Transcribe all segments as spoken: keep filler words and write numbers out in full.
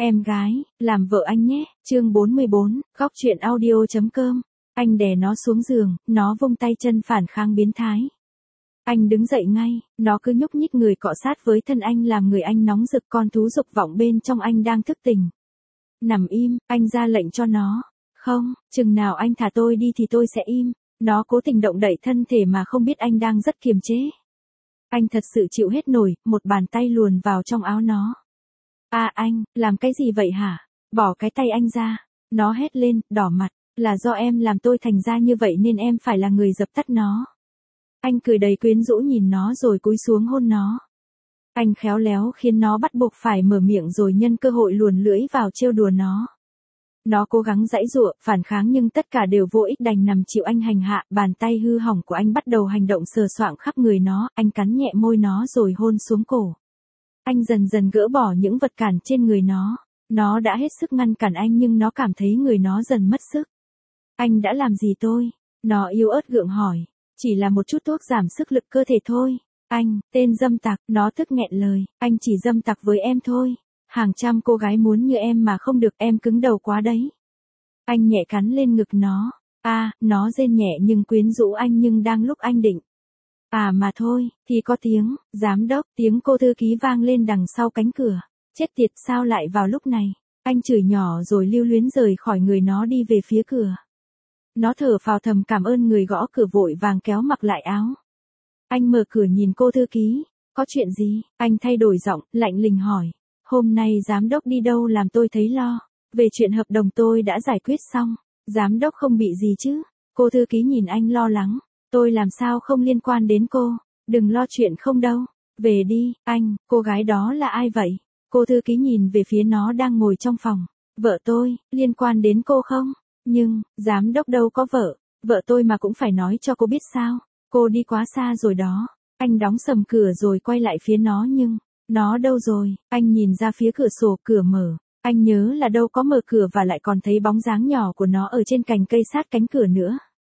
Em gái, làm vợ anh nhé, chương bốn mươi bốn, góc truyện audio.com. Anh đè nó xuống giường, nó vung tay chân phản kháng biến thái. Anh đứng dậy ngay, nó cứ nhúc nhích người cọ sát với thân anh làm người anh nóng rực, con thú dục vọng bên trong anh đang thức tỉnh. Nằm im, anh ra lệnh cho nó. Không, chừng nào anh thả tôi đi thì tôi sẽ im. Nó cố tình động đậy thân thể mà không biết anh đang rất kiềm chế. Anh thật sự chịu hết nổi, một bàn tay luồn vào trong áo nó. À anh, làm cái gì vậy hả? Bỏ cái tay anh ra. Nó hét lên, đỏ mặt. Là do em làm tôi thành ra như vậy nên em phải là người dập tắt nó. Anh cười đầy quyến rũ nhìn nó rồi cúi xuống hôn nó. Anh khéo léo khiến nó bắt buộc phải mở miệng rồi nhân cơ hội luồn lưỡi vào trêu đùa nó. Nó cố gắng giãy giụa, phản kháng nhưng tất cả đều vô ích, đành nằm chịu anh hành hạ. Bàn tay hư hỏng của anh bắt đầu hành động sờ soạng khắp người nó, anh cắn nhẹ môi nó rồi hôn xuống cổ. Anh dần dần gỡ bỏ những vật cản trên người nó. Nó đã hết sức ngăn cản anh nhưng nó cảm thấy người nó dần mất sức. Anh đã làm gì tôi? Nó yếu ớt gượng hỏi. Chỉ là một chút thuốc giảm sức lực cơ thể thôi. Anh, tên dâm tặc, nó tức nghẹn lời. Anh chỉ dâm tặc với em thôi. Hàng trăm cô gái muốn như em mà không được, em cứng đầu quá đấy. Anh nhẹ cắn lên ngực nó. À, nó rên nhẹ nhưng quyến rũ anh, nhưng đang lúc anh định. À mà thôi, thì có tiếng, giám đốc, tiếng cô thư ký vang lên đằng sau cánh cửa. Chết tiệt, sao lại vào lúc này? Anh chửi nhỏ rồi lưu luyến rời khỏi người nó đi về phía cửa. Nó thở phào thầm cảm ơn người gõ cửa, vội vàng kéo mặc lại áo. Anh mở cửa nhìn cô thư ký. Có chuyện gì? Anh thay đổi giọng, lạnh lùng hỏi. Hôm nay giám đốc đi đâu làm tôi thấy lo. Về chuyện hợp đồng tôi đã giải quyết xong. Giám đốc không bị gì chứ? Cô thư ký nhìn anh lo lắng. Tôi làm sao không liên quan đến cô. Đừng lo chuyện không đâu. Về đi, anh, cô gái đó là ai vậy? Cô thư ký nhìn về phía nó đang ngồi trong phòng. Vợ tôi, liên quan đến cô không? Nhưng, giám đốc đâu có vợ. Vợ tôi mà cũng phải nói cho cô biết sao. Cô đi quá xa rồi đó. Anh đóng sầm cửa rồi quay lại phía nó nhưng, nó đâu rồi? Anh nhìn ra phía cửa sổ, cửa mở. Anh nhớ là đâu có mở cửa và lại còn thấy bóng dáng nhỏ của nó ở trên cành cây sát cánh cửa nữa.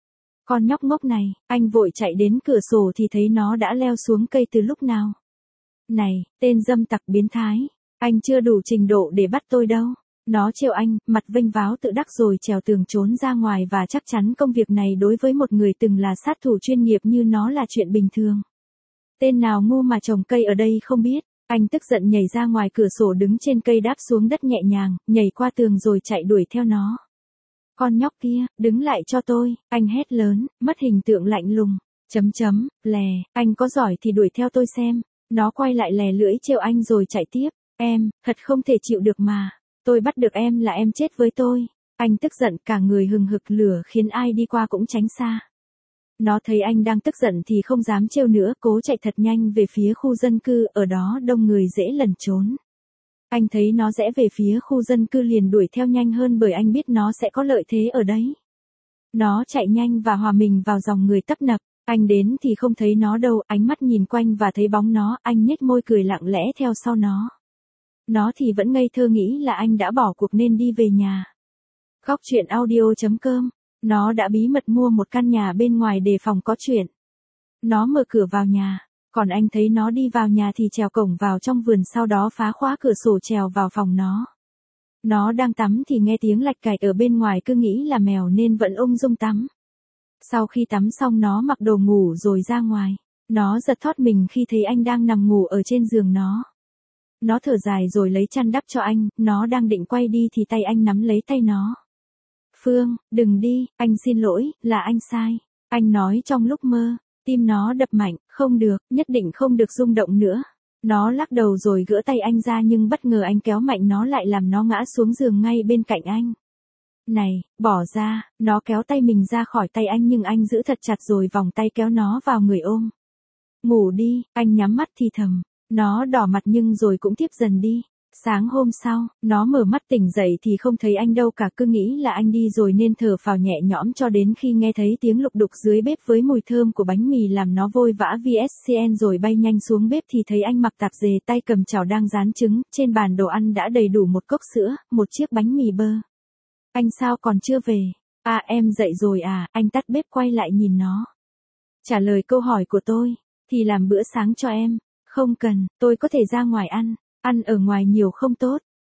Con nhóc ngốc này, anh vội chạy đến cửa sổ thì thấy nó đã leo xuống cây từ lúc nào. Này, tên dâm tặc biến thái, anh chưa đủ trình độ để bắt tôi đâu. Nó trêu anh, mặt vênh váo tự đắc rồi trèo tường trốn ra ngoài, và chắc chắn công việc này đối với một người từng là sát thủ chuyên nghiệp như nó là chuyện bình thường. Tên nào ngu mà trồng cây ở đây không biết. Anh tức giận nhảy ra ngoài cửa sổ, đứng trên cây đáp xuống đất nhẹ nhàng, nhảy qua tường rồi chạy đuổi theo nó. Con nhóc kia, đứng lại cho tôi, anh hét lớn, mất hình tượng lạnh lùng. Chấm chấm, lè, anh có giỏi thì đuổi theo tôi xem. Nó quay lại lè lưỡi trêu anh rồi chạy tiếp. Em, thật không thể chịu được mà. Tôi bắt được em là em chết với tôi. Anh tức giận, cả người hừng hực lửa khiến ai đi qua cũng tránh xa. Nó thấy anh đang tức giận thì không dám trêu nữa, cố chạy thật nhanh về phía khu dân cư, ở đó đông người dễ lẩn trốn. Anh thấy nó rẽ về phía khu dân cư liền đuổi theo nhanh hơn, bởi anh biết nó sẽ có lợi thế ở đấy. Nó chạy nhanh và hòa mình vào dòng người tấp nập. Anh đến thì không thấy nó đâu, ánh mắt nhìn quanh và thấy bóng nó, anh nhếch môi cười lặng lẽ theo sau nó. Nó thì vẫn ngây thơ nghĩ là anh đã bỏ cuộc nên đi về nhà. Góc truyện audio.com. Nó đã bí mật mua một căn nhà bên ngoài đề phòng có chuyện. Nó mở cửa vào nhà, còn anh thấy nó đi vào nhà thì trèo cổng vào trong vườn, sau đó phá khóa cửa sổ trèo vào phòng nó. Nó đang tắm thì nghe tiếng lạch cạch ở bên ngoài, cứ nghĩ là mèo nên vẫn ung dung tắm. Sau khi tắm xong nó mặc đồ ngủ rồi ra ngoài. Nó giật thót mình khi thấy anh đang nằm ngủ ở trên giường nó. Nó thở dài rồi lấy chăn đắp cho anh, nó đang định quay đi thì tay anh nắm lấy tay nó. Phương, đừng đi, anh xin lỗi, là anh sai. Anh nói trong lúc mơ. Tim nó đập mạnh, không được, nhất định không được rung động nữa. Nó lắc đầu rồi gỡ tay anh ra, nhưng bất ngờ anh kéo mạnh nó lại làm nó ngã xuống giường ngay bên cạnh anh. Này, bỏ ra, nó kéo tay mình ra khỏi tay anh nhưng anh giữ thật chặt rồi vòng tay kéo nó vào người ôm. Ngủ đi, anh nhắm mắt thì thầm. Nó đỏ mặt nhưng rồi cũng tiếp dần đi. Sáng hôm sau, nó mở mắt tỉnh dậy thì không thấy anh đâu cả, cứ nghĩ là anh đi rồi nên thở phào nhẹ nhõm cho đến khi nghe thấy tiếng lục đục dưới bếp với mùi thơm của bánh mì làm nó vội vã vê ét xê en rồi bay nhanh xuống bếp thì thấy anh mặc tạp dề, tay cầm chảo đang rán trứng, trên bàn đồ ăn đã đầy đủ một cốc sữa, một chiếc bánh mì bơ. Anh sao còn chưa về? À em dậy rồi à, anh tắt bếp quay lại nhìn nó. Trả lời câu hỏi của tôi, thì làm bữa sáng cho em. Không cần, tôi có thể ra ngoài ăn. Ăn ở ngoài nhiều không tốt.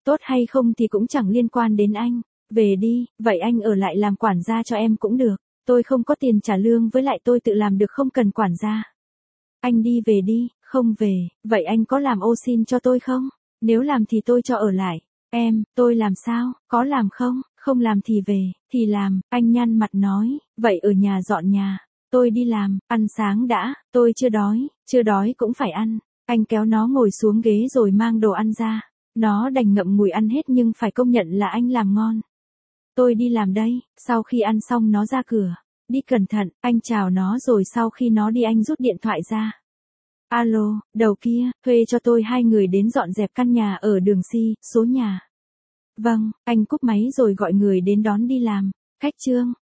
Tốt hay không thì cũng chẳng liên quan đến anh. Về đi, vậy anh ở lại làm quản gia cho em cũng được. Tôi không có tiền trả lương với lại tôi tự làm được không cần quản gia. Anh đi về đi, không về, vậy anh có làm ô xin cho tôi không? Nếu làm thì tôi cho ở lại. Em, tôi làm sao, có làm không? Không làm thì về, thì làm, anh nhăn mặt nói, vậy ở nhà dọn nhà. Tôi đi làm, ăn sáng đã, tôi chưa đói, chưa đói cũng phải ăn. Anh kéo nó ngồi xuống ghế rồi mang đồ ăn ra. Nó đành ngậm ngùi ăn hết nhưng phải công nhận là anh làm ngon. Tôi đi làm đây, sau khi ăn xong nó ra cửa. Đi cẩn thận, anh chào nó rồi sau khi nó đi anh rút điện thoại ra. Alo, đầu kia, thuê cho tôi hai người đến dọn dẹp căn nhà ở đường Si, số nhà. Vâng, anh cúp máy rồi gọi người đến đón đi làm. Khách Trương,